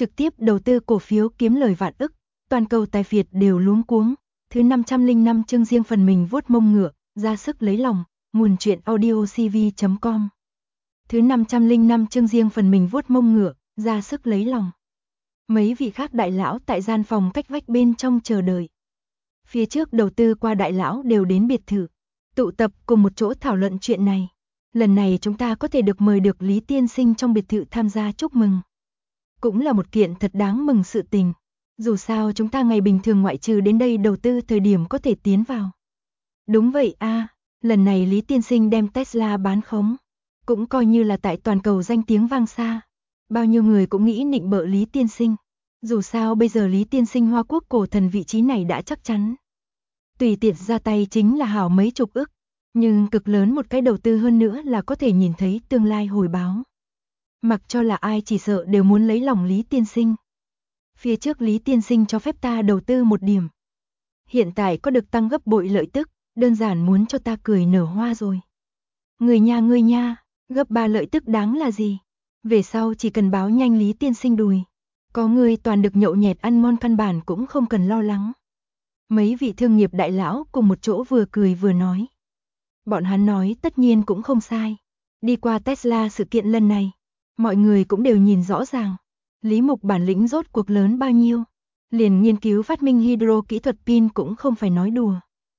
trực tiếp đầu tư cổ phiếu kiếm lời vạn ức, toàn cầu tài phiệt đều luống cuống. Thứ 505 chương riêng phần mình vuốt mông ngựa, ra sức lấy lòng, nguồn truyện audiocv.com. Thứ 505 chương riêng phần mình vuốt mông ngựa, ra sức lấy lòng. Mấy vị khác đại lão tại gian phòng cách vách bên trong chờ đợi. Phía trước đầu tư qua đại lão đều đến biệt thự, tụ tập cùng một chỗ thảo luận chuyện này. Lần này chúng ta có thể được mời được Lý Tiên Sinh trong biệt thự tham gia chúc mừng. Cũng là một kiện thật đáng mừng sự tình. Dù sao chúng ta ngày bình thường ngoại trừ đến đây đầu tư thời điểm có thể tiến vào. Đúng vậy a, lần này Lý Tiên Sinh đem Tesla bán khống. Cũng coi như là tại toàn cầu danh tiếng vang xa. Bao nhiêu người cũng nghĩ nịnh bợ Lý Tiên Sinh. Dù sao bây giờ Lý Tiên Sinh Hoa Quốc cổ thần vị trí này đã chắc chắn. Tùy tiện ra tay chính là hảo mấy chục ức. Nhưng cực lớn một cái đầu tư hơn nữa là có thể nhìn thấy tương lai hồi báo. Mặc cho là ai chỉ sợ đều muốn lấy lòng Lý Tiên Sinh. Phía trước Lý Tiên Sinh cho phép ta đầu tư một điểm. Hiện tại có được tăng gấp bội lợi tức, đơn giản muốn cho ta cười nở hoa rồi. Người nha, gấp 3 lợi tức đáng là gì? Về sau chỉ cần báo nhanh Lý Tiên Sinh đùi. Có người toàn được nhậu nhẹt ăn ngon căn bản cũng không cần lo lắng. Mấy vị thương nghiệp đại lão cùng một chỗ vừa cười vừa nói. Bọn hắn nói tất nhiên cũng không sai. Đi qua Tesla sự kiện lần này, mọi người cũng đều nhìn rõ ràng. Lý Mục bản lĩnh rốt cuộc lớn bao nhiêu. Liền nghiên cứu phát minh hydro kỹ thuật pin cũng không phải nói đùa.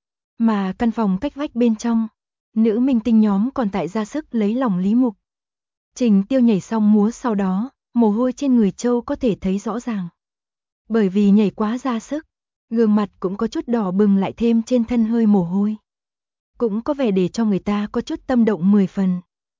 Mà căn phòng cách vách bên trong, nữ minh tinh nhóm còn tại ra sức lấy lòng Lý Mục. Trình Tiêu nhảy xong múa sau đó, mồ hôi trên người Châu có thể thấy rõ ràng. Bởi vì nhảy quá ra sức, gương mặt cũng có chút đỏ bừng lại thêm trên thân hơi mồ hôi. Cũng có vẻ để cho người ta có chút tâm động 10 phần.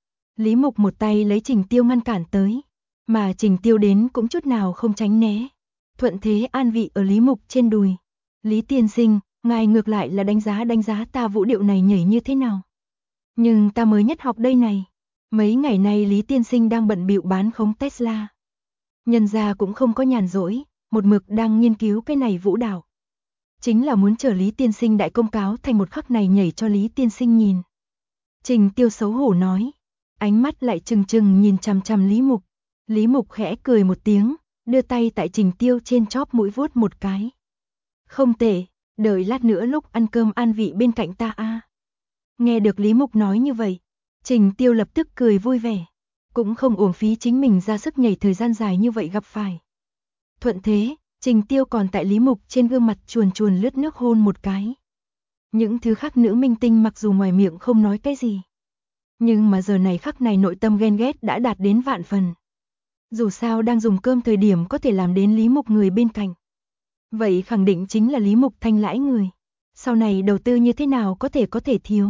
Lý Mục một tay lấy Trình Tiêu ngăn cản tới, mà Trình Tiêu đến cũng chút nào không tránh né. Thuận thế an vị ở Lý Mục trên đùi. Lý Tiên Sinh, ngài ngược lại là đánh giá ta vũ điệu này nhảy như thế nào. Nhưng ta mới nhất học đây này. Mấy ngày nay Lý Tiên Sinh đang bận bịu bán khống Tesla. Nhân gia cũng không có nhàn rỗi, một mực đang nghiên cứu cái này vũ đạo. Chính là muốn chờ Lý Tiên Sinh đại công cáo thành một khắc này nhảy cho Lý Tiên Sinh nhìn. Trình Tiêu xấu hổ nói, ánh mắt lại trừng trừng nhìn chằm chằm Lý Mục. Lý Mục khẽ cười một tiếng, đưa tay tại Trình Tiêu trên chóp mũi vuốt một cái. Không tệ, đợi lát nữa lúc ăn cơm an vị bên cạnh ta a. Nghe được Lý Mục nói như vậy, Trình Tiêu lập tức cười vui vẻ. Cũng không uổng phí chính mình ra sức nhảy thời gian dài như vậy gặp phải. Thuận thế, Trình Tiêu còn tại Lý Mục trên gương mặt chuồn chuồn lướt nước hôn một cái. Những thứ khác nữ minh tinh mặc dù ngoài miệng không nói cái gì. Nhưng mà giờ này khắc này nội tâm ghen ghét đã đạt đến vạn phần. Dù sao đang dùng cơm thời điểm có thể làm đến Lý Mục người bên cạnh. Vậy khẳng định chính là Lý Mục thanh lãi người. Sau này đầu tư như thế nào có thể thiếu.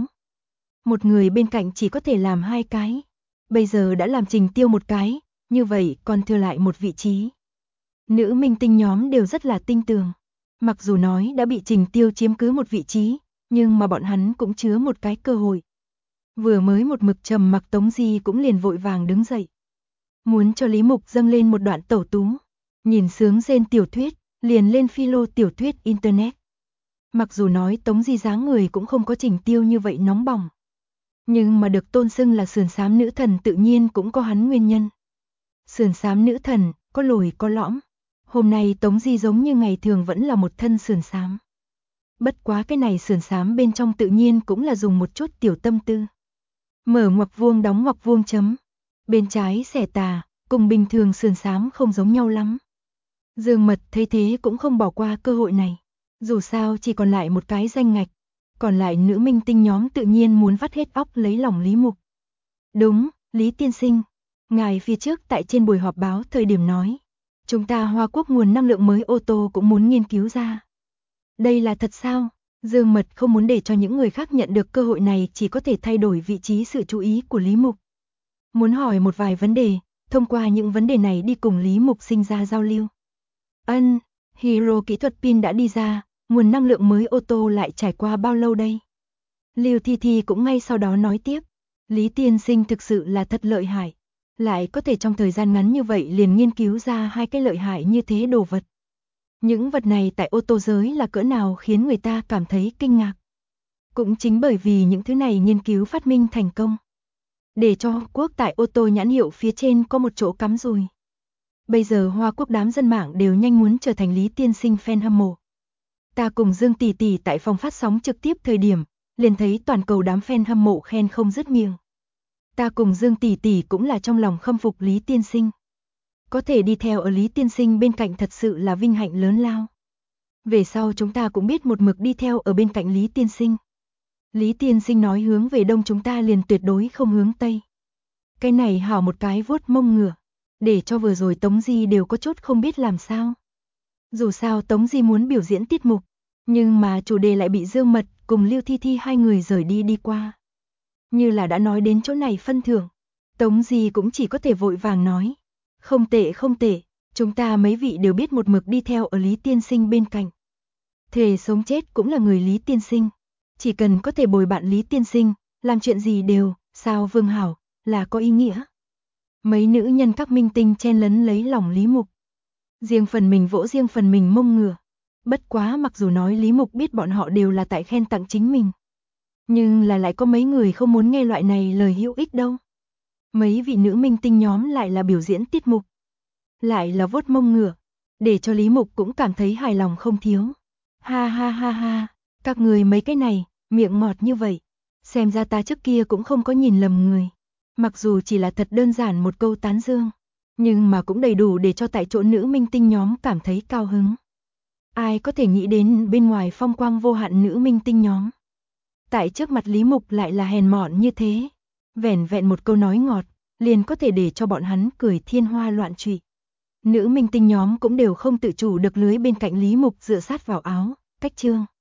Một người bên cạnh chỉ có thể làm 2 cái. Bây giờ đã làm Trình Tiêu một cái, như vậy còn thừa lại một vị trí. Nữ minh tinh nhóm đều rất là tinh tường. Mặc dù nói đã bị Trình Tiêu chiếm cứ một vị trí, nhưng mà bọn hắn cũng chứa một cái cơ hội. Vừa mới một mực trầm mặc Tống Di cũng liền vội vàng đứng dậy. Muốn cho Lý Mục dâng lên một đoạn tẩu tú. Nhìn sướng rên tiểu thuyết, liền lên philo tiểu thuyết internet. Mặc dù nói Tống Di dáng người cũng không có Trình Tiêu như vậy nóng bỏng. Nhưng mà được tôn xưng là sườn xám nữ thần tự nhiên cũng có hắn nguyên nhân. Sườn xám nữ thần, có lồi có lõm. Hôm nay Tống Di giống như ngày thường vẫn là một thân sườn xám. Bất quá cái này sườn xám bên trong tự nhiên cũng là dùng một chút tiểu tâm tư. Mở ngoặc vuông đóng ngoặc vuông chấm. Bên trái xẻ tà, cùng bình thường sườn xám không giống nhau lắm. Dương Mật thấy thế cũng không bỏ qua cơ hội này. Dù sao chỉ còn lại một cái danh ngạch. Còn lại nữ minh tinh nhóm tự nhiên muốn vắt hết óc lấy lòng Lý Mục. Đúng, Lý Tiên Sinh. Ngài phía trước tại trên buổi họp báo thời điểm nói. Chúng ta Hoa Quốc nguồn năng lượng mới ô tô cũng muốn nghiên cứu ra. Đây là thật sao? Dương Mật không muốn để cho những người khác nhận được cơ hội này chỉ có thể thay đổi vị trí sự chú ý của Lý Mục. Muốn hỏi một vài vấn đề, thông qua những vấn đề này đi cùng Lý Mục sinh ra giao lưu. Hydro kỹ thuật pin đã đi ra, nguồn năng lượng mới ô tô lại trải qua bao lâu đây? Lưu Thi Thi cũng ngay sau đó nói tiếp. Lý Tiên Sinh thực sự là thật lợi hại. Lại có thể trong thời gian ngắn như vậy liền nghiên cứu ra 2 cái lợi hại như thế đồ vật. Những vật này tại ô tô giới là cỡ nào khiến người ta cảm thấy kinh ngạc. Cũng chính bởi vì những thứ này nghiên cứu phát minh thành công. Để cho quốc tại ô tô nhãn hiệu phía trên có một chỗ cắm dùi. Bây giờ Hoa Quốc đám dân mạng đều nhanh muốn trở thành Lý Tiên Sinh fan hâm mộ. Ta cùng Dương tỷ tỷ tại phòng phát sóng trực tiếp thời điểm, liền thấy toàn cầu đám fan hâm mộ khen không dứt miệng. Ta cùng Dương tỷ tỷ cũng là trong lòng khâm phục Lý Tiên Sinh. Có thể đi theo ở Lý Tiên Sinh bên cạnh thật sự là vinh hạnh lớn lao. Về sau chúng ta cũng biết một mực đi theo ở bên cạnh Lý Tiên Sinh. Lý Tiên Sinh nói hướng về đông chúng ta liền tuyệt đối không hướng tây. Cái này hảo một cái vuốt mông ngựa, để cho vừa rồi Tống Di đều có chút không biết làm sao. Dù sao Tống Di muốn biểu diễn tiết mục, nhưng mà chủ đề lại bị Dương Mật cùng Lưu Thi Thi hai người rời đi qua. Như là đã nói đến chỗ này phân thưởng, Tống Di cũng chỉ có thể vội vàng nói. Không tệ không tệ, chúng ta mấy vị đều biết một mực đi theo ở Lý Tiên Sinh bên cạnh. Thề sống chết cũng là người Lý Tiên Sinh. Chỉ cần có thể bồi bạn Lý Tiên Sinh, làm chuyện gì đều, sao Vương Hảo, là có ý nghĩa. Mấy nữ nhân các minh tinh chen lấn lấy lòng Lý Mục. Riêng phần mình vỗ riêng phần mình mông ngựa. Bất quá mặc dù nói Lý Mục biết bọn họ đều là tại khen tặng chính mình. Nhưng là lại có mấy người không muốn nghe loại này lời hữu ích đâu. Mấy vị nữ minh tinh nhóm lại là biểu diễn tiết mục. Lại là vuốt mông ngựa. Để cho Lý Mục cũng cảm thấy hài lòng không thiếu. Ha ha ha ha, các người mấy cái này, miệng ngọt như vậy. Xem ra ta trước kia cũng không có nhìn lầm người. Mặc dù chỉ là thật đơn giản một câu tán dương, nhưng mà cũng đầy đủ để cho tại chỗ nữ minh tinh nhóm cảm thấy cao hứng. Ai có thể nghĩ đến bên ngoài phong quang vô hạn nữ minh tinh nhóm. Tại trước mặt Lý Mục lại là hèn mọn như thế. Vẻn vẹn một câu nói ngọt, liền có thể để cho bọn hắn cười thiên hoa loạn trụy. Nữ minh tinh nhóm cũng đều không tự chủ được lưới bên cạnh Lý Mục dựa sát vào áo, cách chương.